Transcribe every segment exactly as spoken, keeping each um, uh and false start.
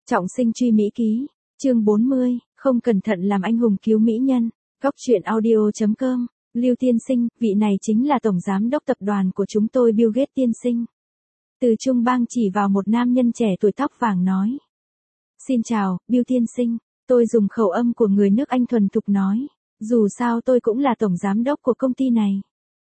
Trọng sinh truy Mỹ ký, chương bốn mươi, không cẩn thận làm anh hùng cứu mỹ nhân. Góc truyện audio chấm com, Lưu tiên sinh, vị này chính là tổng giám đốc tập đoàn của chúng tôi Bill Gates tiên sinh. Từ Trung Bang chỉ vào một nam nhân trẻ tuổi tóc vàng nói. Xin chào, Bill tiên sinh, tôi dùng khẩu âm của người nước Anh thuần thục nói, dù sao tôi cũng là tổng giám đốc của công ty này.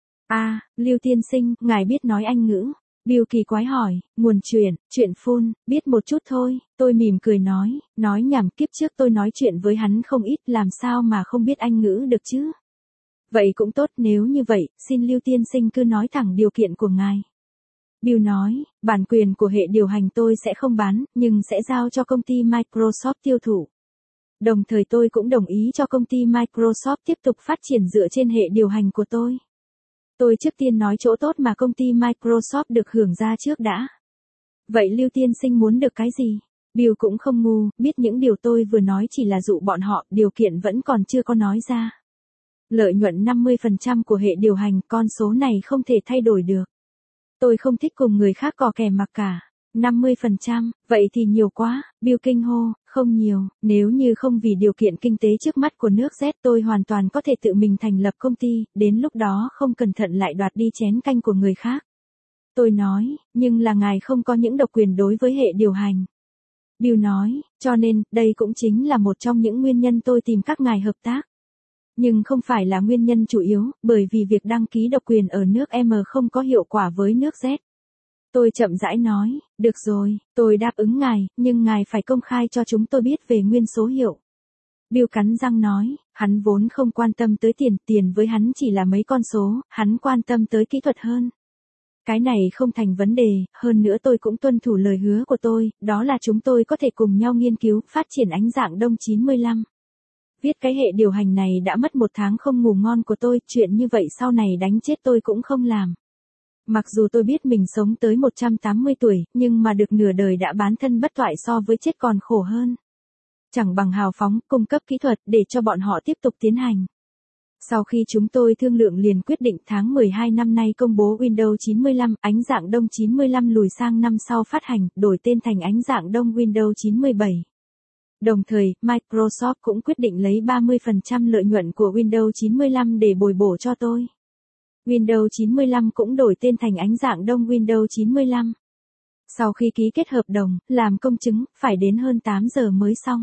À, Lưu tiên sinh, ngài biết nói Anh ngữ. Bill kỳ quái hỏi, nguồn chuyện, chuyện phone, biết một chút thôi, tôi mỉm cười nói, nói nhảm, kiếp trước tôi nói chuyện với hắn không ít, làm sao mà không biết Anh ngữ được chứ. Vậy cũng tốt, nếu như vậy, xin Lưu tiên sinh cứ nói thẳng điều kiện của ngài. Bill nói, bản quyền của hệ điều hành tôi sẽ không bán, nhưng sẽ giao cho công ty Microsoft tiêu thụ. Đồng thời tôi cũng đồng ý cho công ty Microsoft tiếp tục phát triển dựa trên hệ điều hành của tôi. Tôi trước tiên nói chỗ tốt mà công ty Microsoft được hưởng ra trước đã. Vậy Lưu tiên sinh muốn được cái gì? Bill cũng không ngu, biết những điều tôi vừa nói chỉ là dụ bọn họ, điều kiện vẫn còn chưa có nói ra. Lợi nhuận năm mươi phần trăm của hệ điều hành, con số này không thể thay đổi được. Tôi không thích cùng người khác cò kè mặc cả. năm mươi phần trăm, vậy thì nhiều quá, Bill kinh hô, không nhiều, nếu như không vì điều kiện kinh tế trước mắt của nước Z tôi hoàn toàn có thể tự mình thành lập công ty, đến lúc đó không cẩn thận lại đoạt đi chén canh của người khác. Tôi nói, nhưng là ngài không có những độc quyền đối với hệ điều hành. Bill nói, cho nên, đây cũng chính là một trong những nguyên nhân tôi tìm các ngài hợp tác. Nhưng không phải là nguyên nhân chủ yếu, bởi vì việc đăng ký độc quyền ở nước M không có hiệu quả với nước Z. Tôi chậm rãi nói, được rồi, tôi đáp ứng ngài, nhưng ngài phải công khai cho chúng tôi biết về nguyên số hiệu. Bill cắn răng nói, hắn vốn không quan tâm tới tiền, tiền với hắn chỉ là mấy con số, hắn quan tâm tới kỹ thuật hơn. Cái này không thành vấn đề, hơn nữa tôi cũng tuân thủ lời hứa của tôi, đó là chúng tôi có thể cùng nhau nghiên cứu, phát triển ánh dạng đông chín mươi lăm. Viết cái hệ điều hành này đã mất một tháng không ngủ ngon của tôi, chuyện như vậy sau này đánh chết tôi cũng không làm. Mặc dù tôi biết mình sống tới một trăm tám mươi tuổi, nhưng mà được nửa đời đã bán thân bất toại so với chết còn khổ hơn. Chẳng bằng hào phóng, cung cấp kỹ thuật để cho bọn họ tiếp tục tiến hành. Sau khi chúng tôi thương lượng liền quyết định tháng mười hai năm nay công bố Windows chín mươi lăm, ánh dạng đông chín mươi lăm lùi sang năm sau phát hành, đổi tên thành ánh dạng đông Windows chín mươi bảy. Đồng thời, Microsoft cũng quyết định lấy ba mươi phần trăm lợi nhuận của Windows chín mươi lăm để bồi bổ cho tôi. Windows chín mươi lăm cũng đổi tên thành ánh dạng đông Windows chín mươi lăm. Sau khi ký kết hợp đồng, làm công chứng, phải đến hơn tám giờ mới xong.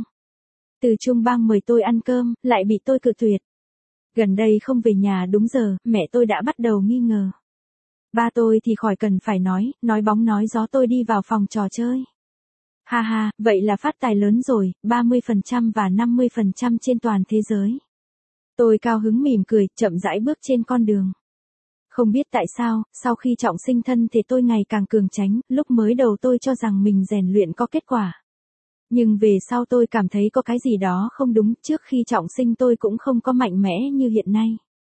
Từ Trung Bang mời tôi ăn cơm, lại bị tôi cự tuyệt. Gần đây không về nhà đúng giờ, mẹ tôi đã bắt đầu nghi ngờ. Ba tôi thì khỏi cần phải nói, nói bóng nói gió tôi đi vào phòng trò chơi. Ha ha, vậy là phát tài lớn rồi, ba mươi phần trăm và năm mươi phần trăm trên toàn thế giới. Tôi cao hứng mỉm cười, chậm rãi bước trên con đường. Không biết tại sao, sau khi trọng sinh thân thì tôi ngày càng cường tránh, lúc mới đầu tôi cho rằng mình rèn luyện có kết quả. Nhưng về sau tôi cảm thấy có cái gì đó không đúng, trước khi trọng sinh tôi cũng không có mạnh mẽ như hiện nay.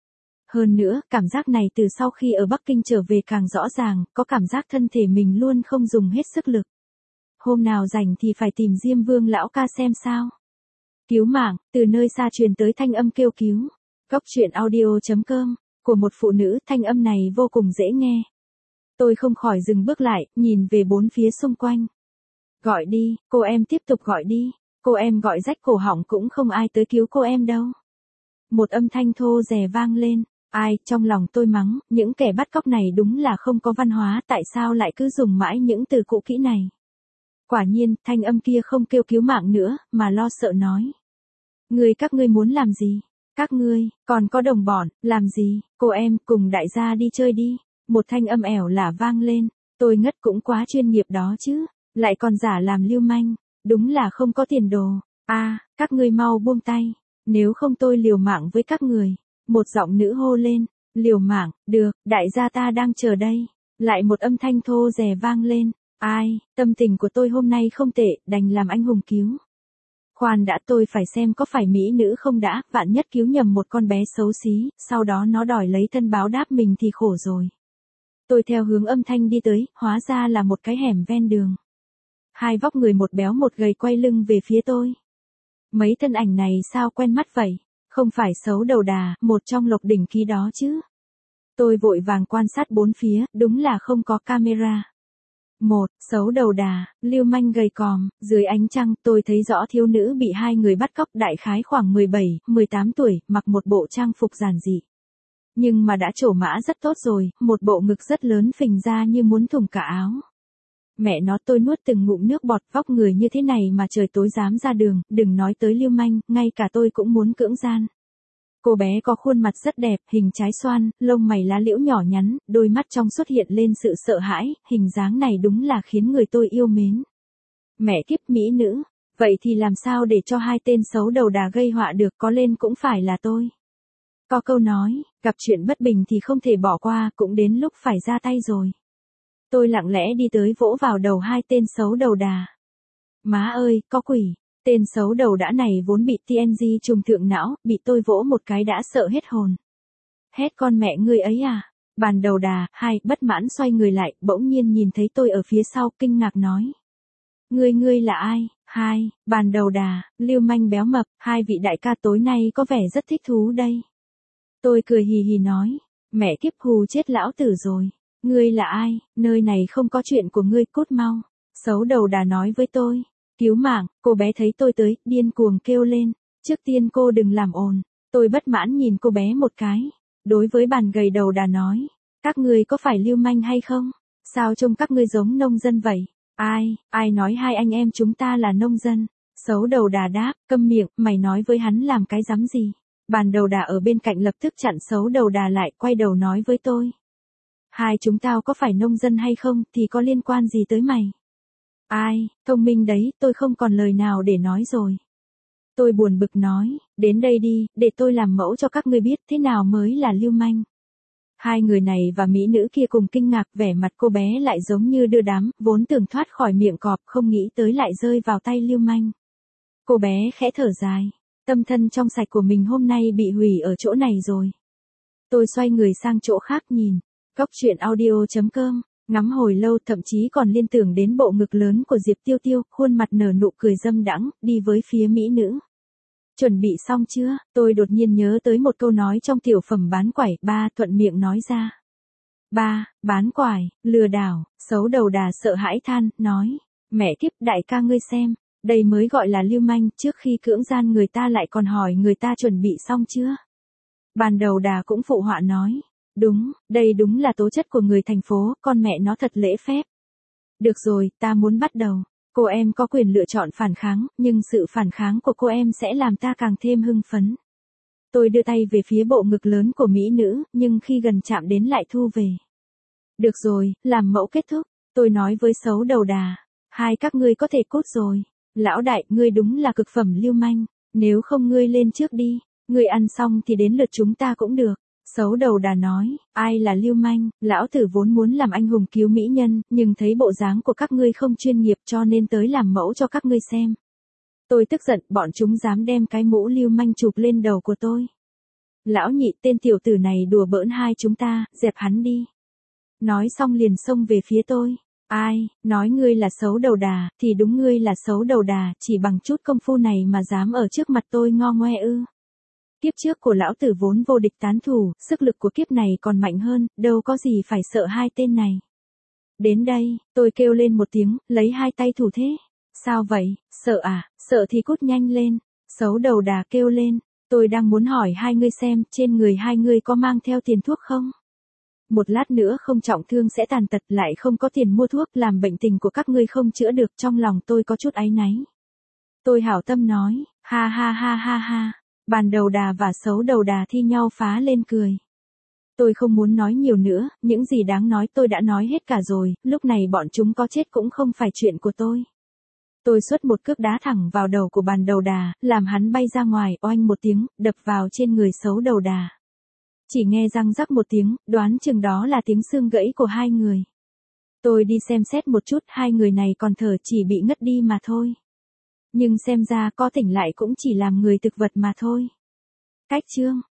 Hơn nữa, cảm giác này từ sau khi ở Bắc Kinh trở về càng rõ ràng, có cảm giác thân thể mình luôn không dùng hết sức lực. Hôm nào rảnh thì phải tìm Diêm Vương lão ca xem sao. Cứu mạng, từ nơi xa truyền tới thanh âm kêu cứu. Góc truyện audio chấm com, của một phụ nữ, thanh âm này vô cùng dễ nghe. Tôi không khỏi dừng bước lại, nhìn về bốn phía xung quanh. Gọi đi, cô em tiếp tục gọi đi, cô em gọi rách cổ họng cũng không ai tới cứu cô em đâu. Một âm thanh thô rè vang lên, ai, trong lòng tôi mắng, những kẻ bắt cóc này đúng là không có văn hóa, tại sao lại cứ dùng mãi những từ cũ kỹ này. Quả nhiên, thanh âm kia không kêu cứu mạng nữa, mà lo sợ nói. Người các ngươi muốn làm gì? Các ngươi, còn có đồng bọn, làm gì? Cô em, cùng đại gia đi chơi đi. Một thanh âm ẻo lả vang lên, tôi ngất cũng quá chuyên nghiệp đó chứ, lại còn giả làm lưu manh, đúng là không có tiền đồ. À, các ngươi mau buông tay, nếu không tôi liều mạng với các người. Một giọng nữ hô lên, liều mạng, được, đại gia ta đang chờ đây. Lại một âm thanh thô rè vang lên. Ai, tâm tình của tôi hôm nay không tệ, đành làm anh hùng cứu. Khoan đã, tôi phải xem có phải mỹ nữ không đã, vạn nhất cứu nhầm một con bé xấu xí, sau đó nó đòi lấy thân báo đáp mình thì khổ rồi. Tôi theo hướng âm thanh đi tới, hóa ra là một cái hẻm ven đường. Hai vóc người một béo một gầy quay lưng về phía tôi. Mấy thân ảnh này sao quen mắt vậy? Không phải xấu đầu đà, một trong lộc đỉnh ký đó chứ. Tôi vội vàng quan sát bốn phía, đúng là không có camera. Một, xấu đầu đà, lưu manh gầy còm, dưới ánh trăng tôi thấy rõ thiếu nữ bị hai người bắt cóc đại khái khoảng mười bảy, mười tám tuổi, mặc một bộ trang phục giản dị. Nhưng mà đã trổ mã rất tốt rồi, một bộ ngực rất lớn phình ra như muốn thủng cả áo. Mẹ nó tôi nuốt từng ngụm nước bọt, vóc người như thế này mà trời tối dám ra đường, đừng nói tới lưu manh, ngay cả tôi cũng muốn cưỡng gian. Cô bé có khuôn mặt rất đẹp, hình trái xoan, lông mày lá liễu nhỏ nhắn, đôi mắt trong xuất hiện lên sự sợ hãi, hình dáng này đúng là khiến người tôi yêu mến. Mẹ kiếp mỹ nữ, vậy thì làm sao để cho hai tên xấu đầu đà gây họa được, có lên cũng phải là tôi. Có câu nói, gặp chuyện bất bình thì không thể bỏ qua, cũng đến lúc phải ra tay rồi. Tôi lặng lẽ đi tới vỗ vào đầu hai tên xấu đầu đà. Má ơi, có quỷ. Tên xấu đầu đã này vốn bị tê en giê trùng thượng não, bị tôi vỗ một cái đã sợ hết hồn. Hét con mẹ ngươi ấy à? Bàn đầu đà, hai, bất mãn xoay người lại, bỗng nhiên nhìn thấy tôi ở phía sau, kinh ngạc nói. Ngươi ngươi là ai? Hai, bàn đầu đà, lưu manh béo mập, hai vị đại ca tối nay có vẻ rất thích thú đây. Tôi cười hì hì nói, mẹ kiếp hù chết lão tử rồi. Ngươi là ai? Nơi này không có chuyện của ngươi, cút mau. Xấu đầu đà nói với tôi. Cứu mạng, cô bé thấy tôi tới, điên cuồng kêu lên. Trước tiên cô đừng làm ồn. Tôi bất mãn nhìn cô bé một cái. Đối với bàn gầy đầu đà nói. Các ngươi có phải lưu manh hay không? Sao trông các ngươi giống nông dân vậy? Ai, ai nói hai anh em chúng ta là nông dân? Xấu đầu đà đáp, câm miệng, mày nói với hắn làm cái rắm gì? Bàn đầu đà ở bên cạnh lập tức chặn xấu đầu đà lại, quay đầu nói với tôi. Hai chúng tao có phải nông dân hay không thì có liên quan gì tới mày? Ai, thông minh đấy, tôi không còn lời nào để nói rồi. Tôi buồn bực nói, đến đây đi, để tôi làm mẫu cho các ngươi biết thế nào mới là lưu manh. Hai người này và mỹ nữ kia cùng kinh ngạc, vẻ mặt cô bé lại giống như đưa đám, vốn tưởng thoát khỏi miệng cọp không nghĩ tới lại rơi vào tay lưu manh. Cô bé khẽ thở dài, tâm thân trong sạch của mình hôm nay bị hủy ở chỗ này rồi. Tôi xoay người sang chỗ khác nhìn, Cóc truyện audio chấm com. Ngắm hồi lâu thậm chí còn liên tưởng đến bộ ngực lớn của Diệp Tiêu Tiêu, khuôn mặt nở nụ cười dâm đãng, đi với phía mỹ nữ. Chuẩn bị xong chưa? Tôi đột nhiên nhớ tới một câu nói trong tiểu phẩm bán quải, ba thuận miệng nói ra. Ba, bán quải, lừa đảo, xấu đầu đà sợ hãi than, nói. Mẹ kiếp đại ca ngươi xem, đây mới gọi là lưu manh, trước khi cưỡng gian người ta lại còn hỏi người ta chuẩn bị xong chưa? Bàn đầu đà cũng phụ họa nói. Đúng, đây đúng là tố chất của người thành phố, con mẹ nó thật lễ phép. Được rồi, ta muốn bắt đầu. Cô em có quyền lựa chọn phản kháng, nhưng sự phản kháng của cô em sẽ làm ta càng thêm hưng phấn. Tôi đưa tay về phía bộ ngực lớn của mỹ nữ, nhưng khi gần chạm đến lại thu về. Được rồi, làm mẫu kết thúc. Tôi nói với xấu đầu đà. Hai các ngươi có thể cút rồi. Lão đại, ngươi đúng là cực phẩm lưu manh. Nếu không ngươi lên trước đi. Ngươi ăn xong thì đến lượt chúng ta cũng được. Xấu đầu đà nói, ai là lưu manh, lão tử vốn muốn làm anh hùng cứu mỹ nhân, nhưng thấy bộ dáng của các ngươi không chuyên nghiệp cho nên tới làm mẫu cho các ngươi xem. Tôi tức giận, bọn chúng dám đem cái mũ lưu manh chụp lên đầu của tôi. Lão nhị, tên tiểu tử này đùa bỡn hai chúng ta, dẹp hắn đi. Nói xong liền xông về phía tôi. Ai, nói ngươi là xấu đầu đà, thì đúng ngươi là xấu đầu đà, chỉ bằng chút công phu này mà dám ở trước mặt tôi ngo ngoe ư. Kiếp trước của lão tử vốn vô địch tán thủ, sức lực của kiếp này còn mạnh hơn, đâu có gì phải sợ hai tên này. Đến đây, tôi kêu lên một tiếng, lấy hai tay thủ thế. Sao vậy, sợ à, sợ thì cút nhanh lên. Xấu đầu đà kêu lên, tôi đang muốn hỏi hai ngươi xem, trên người hai ngươi có mang theo tiền thuốc không? Một lát nữa không trọng thương sẽ tàn tật, lại không có tiền mua thuốc, làm bệnh tình của các ngươi không chữa được, trong lòng tôi có chút áy náy. Tôi hảo tâm nói, ha ha ha ha ha. Bàn đầu đà và xấu đầu đà thi nhau phá lên cười. Tôi không muốn nói nhiều nữa, những gì đáng nói tôi đã nói hết cả rồi, lúc này bọn chúng có chết cũng không phải chuyện của tôi. Tôi xuất một cước đá thẳng vào đầu của bàn đầu đà, làm hắn bay ra ngoài, oanh một tiếng, đập vào trên người xấu đầu đà. Chỉ nghe răng rắc một tiếng, đoán chừng đó là tiếng xương gãy của hai người. Tôi đi xem xét một chút, hai người này còn thở, chỉ bị ngất đi mà thôi. Nhưng xem ra có tỉnh lại cũng chỉ làm người thực vật mà thôi. Cách chương